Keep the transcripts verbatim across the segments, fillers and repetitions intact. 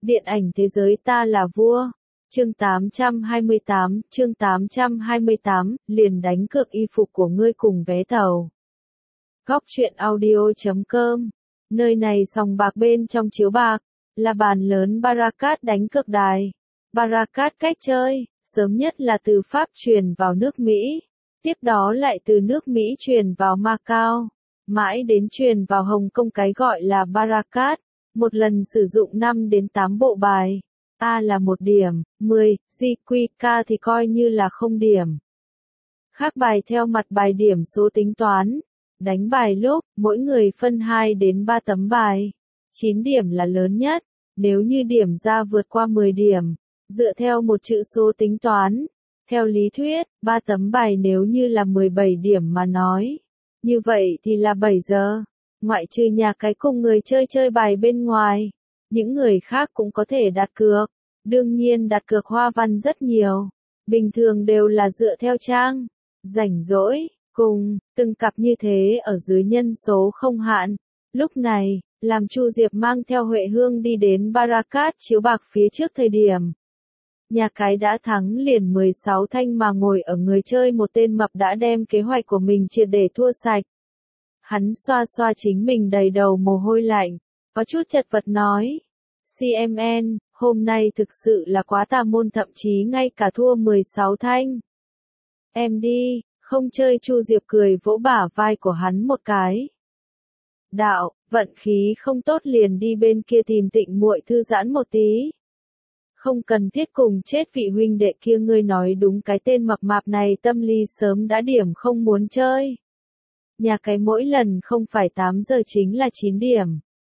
Điện ảnh thế giới ta là vua. Chương tám trăm hai mươi tám, chương tám trăm hai mươi tám, liền đánh cược y phục của ngươi cùng vé tàu. Góc truyện audio chấm com. Nơi này sòng bạc bên trong chiếu bạc, là bàn lớn Barakat đánh cược đài. Barakat cách chơi, sớm nhất là từ Pháp truyền vào nước Mỹ, tiếp đó lại từ nước Mỹ truyền vào Macau, mãi đến truyền vào Hồng Kông cái gọi là Barakat. Một lần sử dụng năm đến tám bộ bài. A là một điểm, mười, G Q K thì coi như là không điểm. Khác bài theo mặt bài điểm số tính toán. Đánh bài lúc, mỗi người phân hai đến ba tấm bài. chín điểm là lớn nhất. Nếu như điểm ra vượt qua mười điểm, dựa theo một chữ số tính toán. Theo lý thuyết, ba tấm bài nếu như là mười bảy điểm mà nói. Như vậy thì là bảy giờ. Ngoại trừ nhà cái cùng người chơi chơi bài bên ngoài, những người khác cũng có thể đặt cược. Đương nhiên đặt cược hoa văn rất nhiều, bình thường đều là dựa theo trang, rảnh rỗi, cùng, từng cặp như thế ở dưới nhân số không hạn. Lúc này, làm Chu Diệp mang theo Huệ Hương đi đến Barakat chiếu bạc phía trước thời điểm. Nhà cái đã thắng liền mười sáu thanh mà ngồi ở người chơi một tên mập đã đem kế hoạch của mình triệt để thua sạch. Hắn xoa xoa chính mình đầy đầu mồ hôi lạnh, có chút chật vật nói. xê em en, hôm nay thực sự là quá tà môn, thậm chí ngay cả thua mười sáu thanh. Em đi, không chơi. Chu Diệp cười vỗ bả vai của hắn một cái. Đạo, vận khí không tốt liền đi bên kia tìm Tịnh muội thư giãn một tí. Không cần thiết cùng chết vị huynh đệ kia, ngươi nói đúng, cái tên mập mạp này tâm lý sớm đã điểm không muốn chơi. Nhà cái mỗi lần không phải tám giờ chính là chín điểm.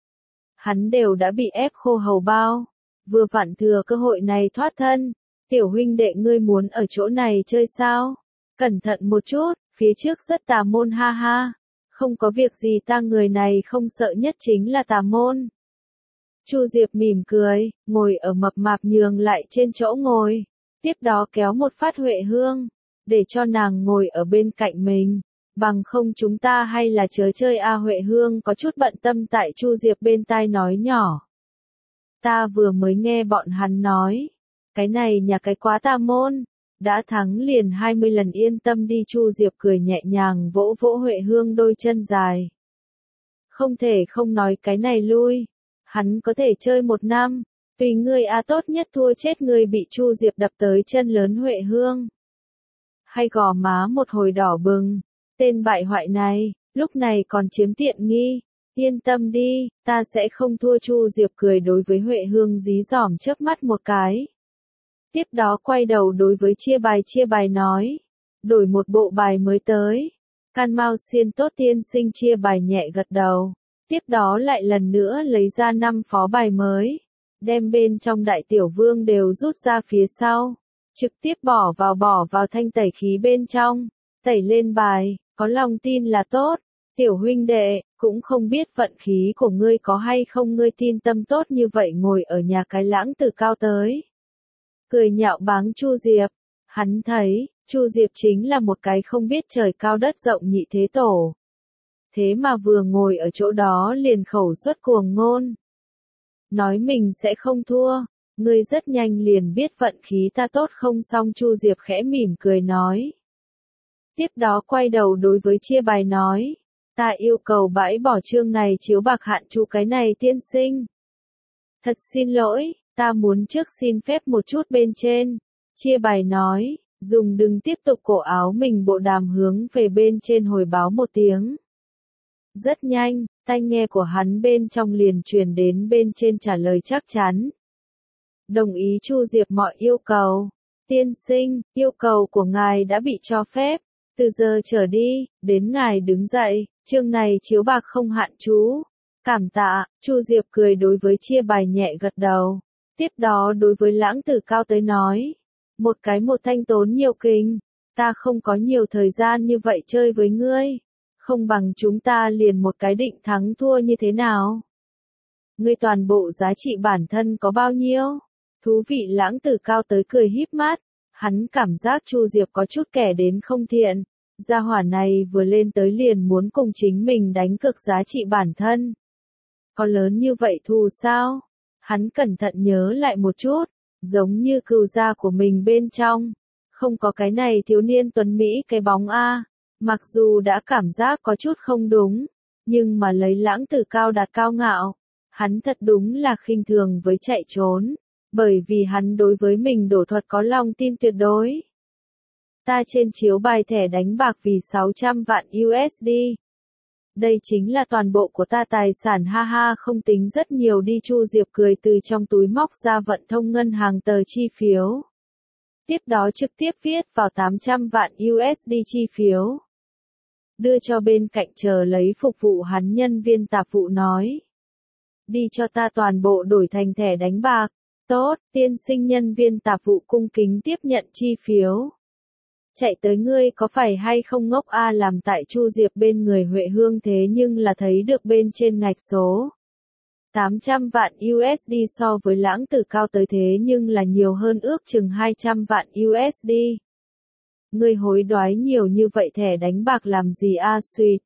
Hắn đều đã bị ép khô hầu bao, vừa vặn thừa cơ hội này thoát thân. Tiểu huynh đệ, ngươi muốn ở chỗ này chơi sao? Cẩn thận một chút, phía trước rất tà môn, ha ha. Không có việc gì, ta người này không sợ nhất chính là tà môn. Chu Diệp mỉm cười, ngồi ở mập mạp nhường lại trên chỗ ngồi, tiếp đó kéo một phát Huệ Hương, để cho nàng ngồi ở bên cạnh mình. Bằng không chúng ta hay là chớ chơi a. Huệ Hương có chút bận tâm tại Chu Diệp bên tai nói nhỏ. Ta vừa mới nghe bọn hắn nói, cái này nhà cái quá tà môn, đã thắng liền hai mươi lần, yên tâm đi. Chu Diệp cười nhẹ nhàng vỗ vỗ Huệ Hương đôi chân dài. Không thể không nói cái này lui, hắn có thể chơi một năm, tùy ngươi a. Tốt nhất thua chết ngươi. Bị Chu Diệp đập tới chân lớn Huệ Hương hay gò má một hồi đỏ bừng. Tên bại hoại này, lúc này còn chiếm tiện nghi. Yên tâm đi, ta sẽ không thua. Chu Diệp cười đối với Huệ Hương dí dỏm chớp mắt một cái. Tiếp đó quay đầu đối với chia bài chia bài nói. Đổi một bộ bài mới tới. Can Mao Xiên tốt tiên sinh chia bài nhẹ gật đầu. Tiếp đó lại lần nữa lấy ra năm phó bài mới. Đem bên trong đại tiểu vương đều rút ra phía sau. Trực tiếp bỏ vào bỏ vào thanh tẩy khí bên trong. Tẩy lên bài. Có lòng tin là tốt, tiểu huynh đệ, cũng không biết vận khí của ngươi có hay không, ngươi tin tâm tốt như vậy ngồi ở nhà cái lãng từ cao tới. Cười nhạo báng Chu Diệp, hắn thấy, Chu Diệp chính là một cái không biết trời cao đất rộng nhị thế tổ. Thế mà vừa ngồi ở chỗ đó liền khẩu xuất cuồng ngôn. Nói mình sẽ không thua, ngươi rất nhanh liền biết vận khí ta tốt không xong. Chu Diệp khẽ mỉm cười nói. Tiếp đó quay đầu đối với chia bài nói, ta yêu cầu bãi bỏ chương này chiếu bạc hạn chú cái này tiên sinh. Thật xin lỗi, ta muốn trước xin phép một chút bên trên. Chia bài nói, dùng đừng tiếp tục cổ áo mình bộ đàm hướng về bên trên hồi báo một tiếng. Rất nhanh, tai nghe của hắn bên trong liền truyền đến bên trên trả lời chắc chắn. Đồng ý Chu Diệp mọi yêu cầu. Tiên sinh, yêu cầu của ngài đã bị cho phép. Từ giờ trở đi, đến ngài đứng dậy, chương này chiếu bạc không hạn chú. Cảm tạ. Chu Diệp cười đối với chia bài nhẹ gật đầu. Tiếp đó đối với lãng tử cao tới nói. Một cái một thanh tốn nhiều kinh. Ta không có nhiều thời gian như vậy chơi với ngươi. Không bằng chúng ta liền một cái định thắng thua như thế nào? Ngươi toàn bộ giá trị bản thân có bao nhiêu? Thú vị. Lãng tử cao tới cười híp mắt. Hắn cảm giác Chu Diệp có chút kẻ đến không thiện. Gia hỏa này vừa lên tới liền muốn cùng chính mình đánh cược giá trị bản thân. Có lớn như vậy thù sao? Hắn cẩn thận nhớ lại một chút, giống như cừu da của mình bên trong. Không có cái này thiếu niên tuấn Mỹ cái bóng A. Mặc dù đã cảm giác có chút không đúng, nhưng mà lấy Lãng Tử cao đạt cao ngạo, hắn thật đúng là khinh thường với chạy trốn, bởi vì hắn đối với mình đổ thuật có lòng tin tuyệt đối. Ta trên chiếu bài thẻ đánh bạc vì sáu trăm vạn u ét đê. Đây chính là toàn bộ của ta tài sản, ha ha, không tính rất nhiều đi. Chu Diệp cười từ trong túi móc ra vận thông ngân hàng tờ chi phiếu. Tiếp đó trực tiếp viết vào tám trăm vạn u ét đê chi phiếu. Đưa cho bên cạnh chờ lấy phục vụ hắn nhân viên tạp vụ nói. Đi cho ta toàn bộ đổi thành thẻ đánh bạc. Tốt, tiên sinh. Nhân viên tạp vụ cung kính tiếp nhận chi phiếu. Chạy tới ngươi có phải hay không ngốc a? Làm tại Chu Diệp bên người Huệ Hương thế nhưng là thấy được bên trên ngạch số. tám trăm vạn u ét đê so với Lãng Tử cao tới thế nhưng là nhiều hơn ước chừng hai trăm vạn u ét đê. Ngươi hối đoái nhiều như vậy thẻ đánh bạc làm gì a? Suýt.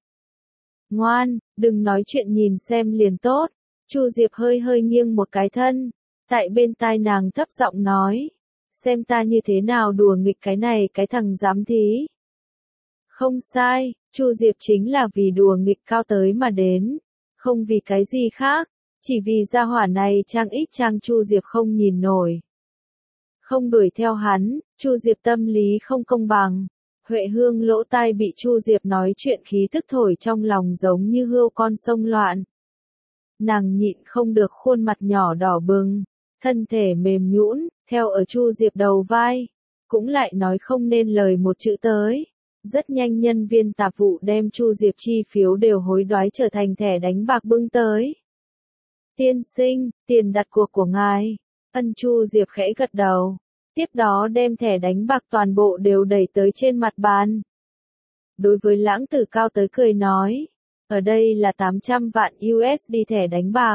Ngoan, đừng nói chuyện, nhìn xem liền tốt. Chu Diệp hơi hơi nghiêng một cái thân, tại bên tai nàng thấp giọng nói. Xem ta như thế nào đùa nghịch cái này cái thằng giám thí. Không sai, Chu Diệp chính là vì đùa nghịch Cao tới mà đến, không vì cái gì khác, chỉ vì gia hỏa này trang ít trang Chu Diệp không nhìn nổi. Không đuổi theo hắn, Chu Diệp tâm lý không công bằng. Huệ Hương lỗ tai bị Chu Diệp nói chuyện khí tức thổi trong lòng giống như hươu con sông loạn. Nàng nhịn không được khuôn mặt nhỏ đỏ bừng, thân thể mềm nhũn, theo ở Chu Diệp đầu vai, cũng lại nói không nên lời một chữ tới. Rất nhanh nhân viên tạp vụ đem Chu Diệp chi phiếu đều hối đoái trở thành thẻ đánh bạc bưng tới. Tiên sinh, tiền đặt cuộc của ngài. Ân. Chu Diệp khẽ gật đầu, tiếp đó đem thẻ đánh bạc toàn bộ đều đẩy tới trên mặt bàn. Đối với Lãng Tử cao tới cười nói, ở đây là tám trăm vạn u ét đê thẻ đánh bạc.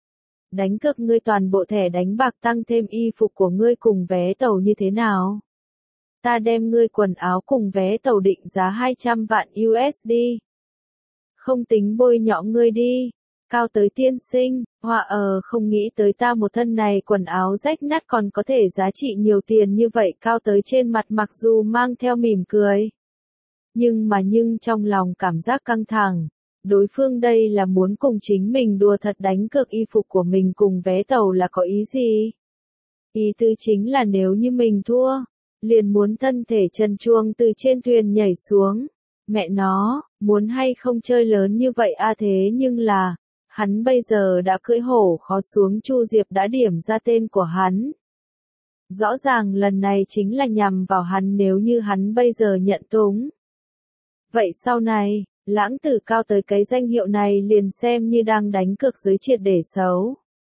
Đánh cược ngươi toàn bộ thẻ đánh bạc tăng thêm y phục của ngươi cùng vé tàu như thế nào? Ta đem ngươi quần áo cùng vé tàu định giá hai trăm vạn u ét đê. Không tính bôi nhọ ngươi đi. Cao tới tiên sinh, họa ờ không nghĩ tới ta một thân này quần áo rách nát còn có thể giá trị nhiều tiền như vậy. Cao tới trên mặt mặc dù mang theo mỉm cười, nhưng mà nhưng trong lòng cảm giác căng thẳng. Đối phương đây là muốn cùng chính mình đùa thật, đánh cược y phục của mình cùng vé tàu là có ý gì? Ý tứ chính là nếu như mình thua, liền muốn thân thể trần truồng từ trên thuyền nhảy xuống. Mẹ nó, muốn hay không chơi lớn như vậy a? Thế nhưng là, hắn bây giờ đã cưỡi hổ khó xuống. Chu Diệp đã điểm ra tên của hắn. Rõ ràng lần này chính là nhằm vào hắn, nếu như hắn bây giờ nhận túng. Vậy sau này, Lãng Tử cao tới cái danh hiệu này liền xem như đang đánh cược giới triệt để xấu.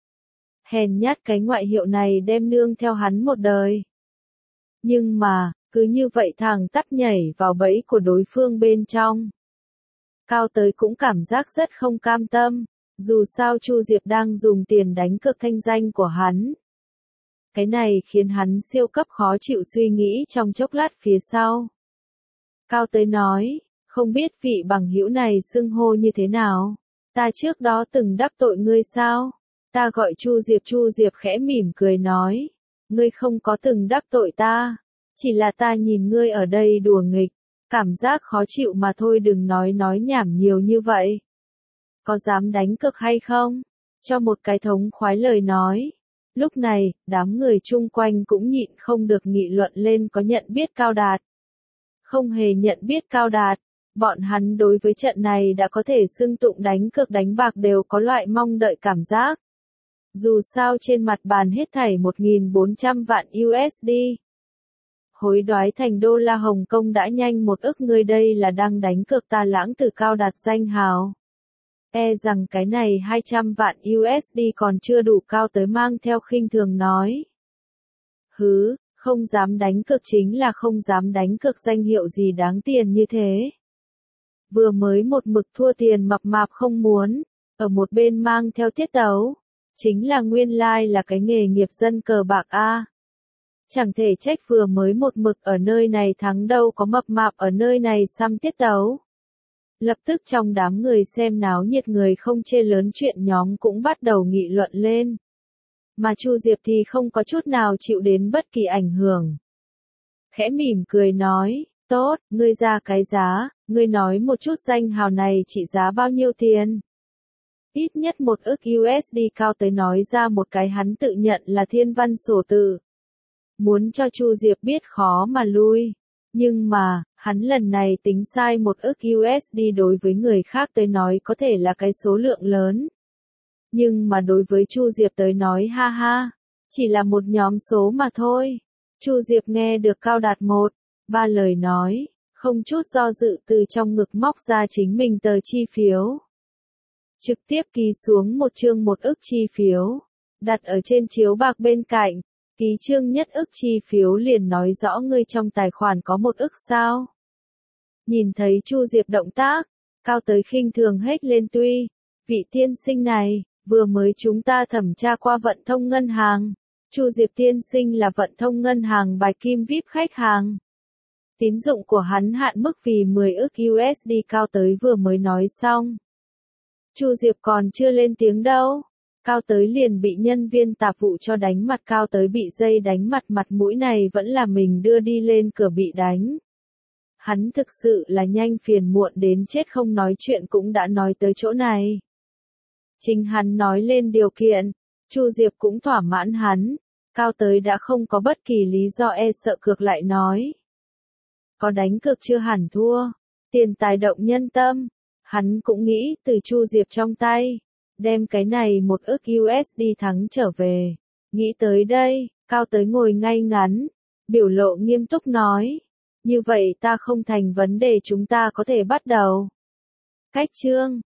Hèn nhát, cái ngoại hiệu này đem nương theo hắn một đời. Nhưng mà, cứ như vậy thẳng tắp nhảy vào bẫy của đối phương bên trong. Cao tới cũng cảm giác rất không cam tâm, dù sao Chu Diệp đang dùng tiền đánh cược thanh danh của hắn. Cái này khiến hắn siêu cấp khó chịu, suy nghĩ trong chốc lát phía sau. Cao tới nói, không biết vị bằng hữu này xưng hô như thế nào? Ta trước đó từng đắc tội ngươi sao? Ta gọi Chu Diệp. Chu Diệp khẽ mỉm cười nói, ngươi không có từng đắc tội ta, chỉ là ta nhìn ngươi ở đây đùa nghịch, cảm giác khó chịu mà thôi. Đừng nói nói nhảm nhiều như vậy. Có dám đánh cược hay không? Cho một cái thống khoái lời nói. Lúc này, đám người chung quanh cũng nhịn không được nghị luận lên, có nhận biết Cao Đạt, không hề nhận biết Cao Đạt. Bọn hắn đối với trận này đã có thể xưng tụng đánh cược đánh bạc đều có loại mong đợi cảm giác. Dù sao trên mặt bàn hết thảy một nghìn bốn trăm vạn u ét đê. Hối đoái thành đô la Hồng Kông đã nhanh một ức. Ngươi đây là đang đánh cược ta Lãng Tử cao đạt danh hào. E rằng cái này hai trăm vạn u ét đê còn chưa đủ. Cao tới mang theo khinh thường nói. Hứ, không dám đánh cược chính là không dám đánh cược, danh hiệu gì đáng tiền như thế. Vừa mới một mực thua tiền mập mạp không muốn, ở một bên mang theo tiết tấu, chính là nguyên lai like là cái nghề nghiệp dân cờ bạc a. Chẳng thể trách vừa mới một mực ở nơi này thắng đâu có mập mạp ở nơi này xăm tiết tấu. Lập tức trong đám người xem náo nhiệt người không chê lớn chuyện nhóm cũng bắt đầu nghị luận lên. Mà Chu Diệp thì không có chút nào chịu đến bất kỳ ảnh hưởng. Khẽ mỉm cười nói, tốt, ngươi ra cái giá, ngươi nói một chút danh hào này trị giá bao nhiêu tiền. Ít nhất một ức u ét đê. Cao tới nói ra một cái hắn tự nhận là thiên văn sổ tự. Muốn cho Chu Diệp biết khó mà lui. Nhưng mà, hắn lần này tính sai một ức u ét đê đối với người khác tới nói có thể là cái số lượng lớn. Nhưng mà đối với Chu Diệp tới nói ha ha, chỉ là một nhóm số mà thôi. Chu Diệp nghe được Cao Đạt một, ba lời nói, không chút do dự từ trong ngực móc ra chính mình tờ chi phiếu. Trực tiếp ký xuống một chương một ức chi phiếu, đặt ở trên chiếu bạc bên cạnh, ký chương nhất ức chi phiếu liền nói rõ ngươi trong tài khoản có một ức sao. Nhìn thấy Chu Diệp động tác, Cao tới khinh thường hết lên tuy, vị tiên sinh này, vừa mới chúng ta thẩm tra qua vận thông ngân hàng. Chu Diệp tiên sinh là vận thông ngân hàng Bạch Kim vi ai pi khách hàng. Tín dụng của hắn hạn mức vì mười ức u ét đê. Cao tới vừa mới nói xong. Chu Diệp còn chưa lên tiếng đâu. Cao tới liền bị nhân viên tạp vụ cho đánh mặt. Cao tới bị dây đánh mặt, mặt mũi này vẫn là mình đưa đi lên cửa bị đánh. Hắn thực sự là nhanh phiền muộn đến chết, không nói chuyện cũng đã nói tới chỗ này. Chính hắn nói lên điều kiện, Chu Diệp cũng thỏa mãn hắn. Cao tới đã không có bất kỳ lý do e sợ cược lại nói. Có đánh cược chưa hẳn thua, tiền tài động nhân tâm. Hắn cũng nghĩ từ Chu Diệp trong tay, đem cái này một ức u ét đê thắng trở về. Nghĩ tới đây, Cao tới ngồi ngay ngắn, biểu lộ nghiêm túc nói. Như vậy ta không thành vấn đề, chúng ta có thể bắt đầu. Cách chương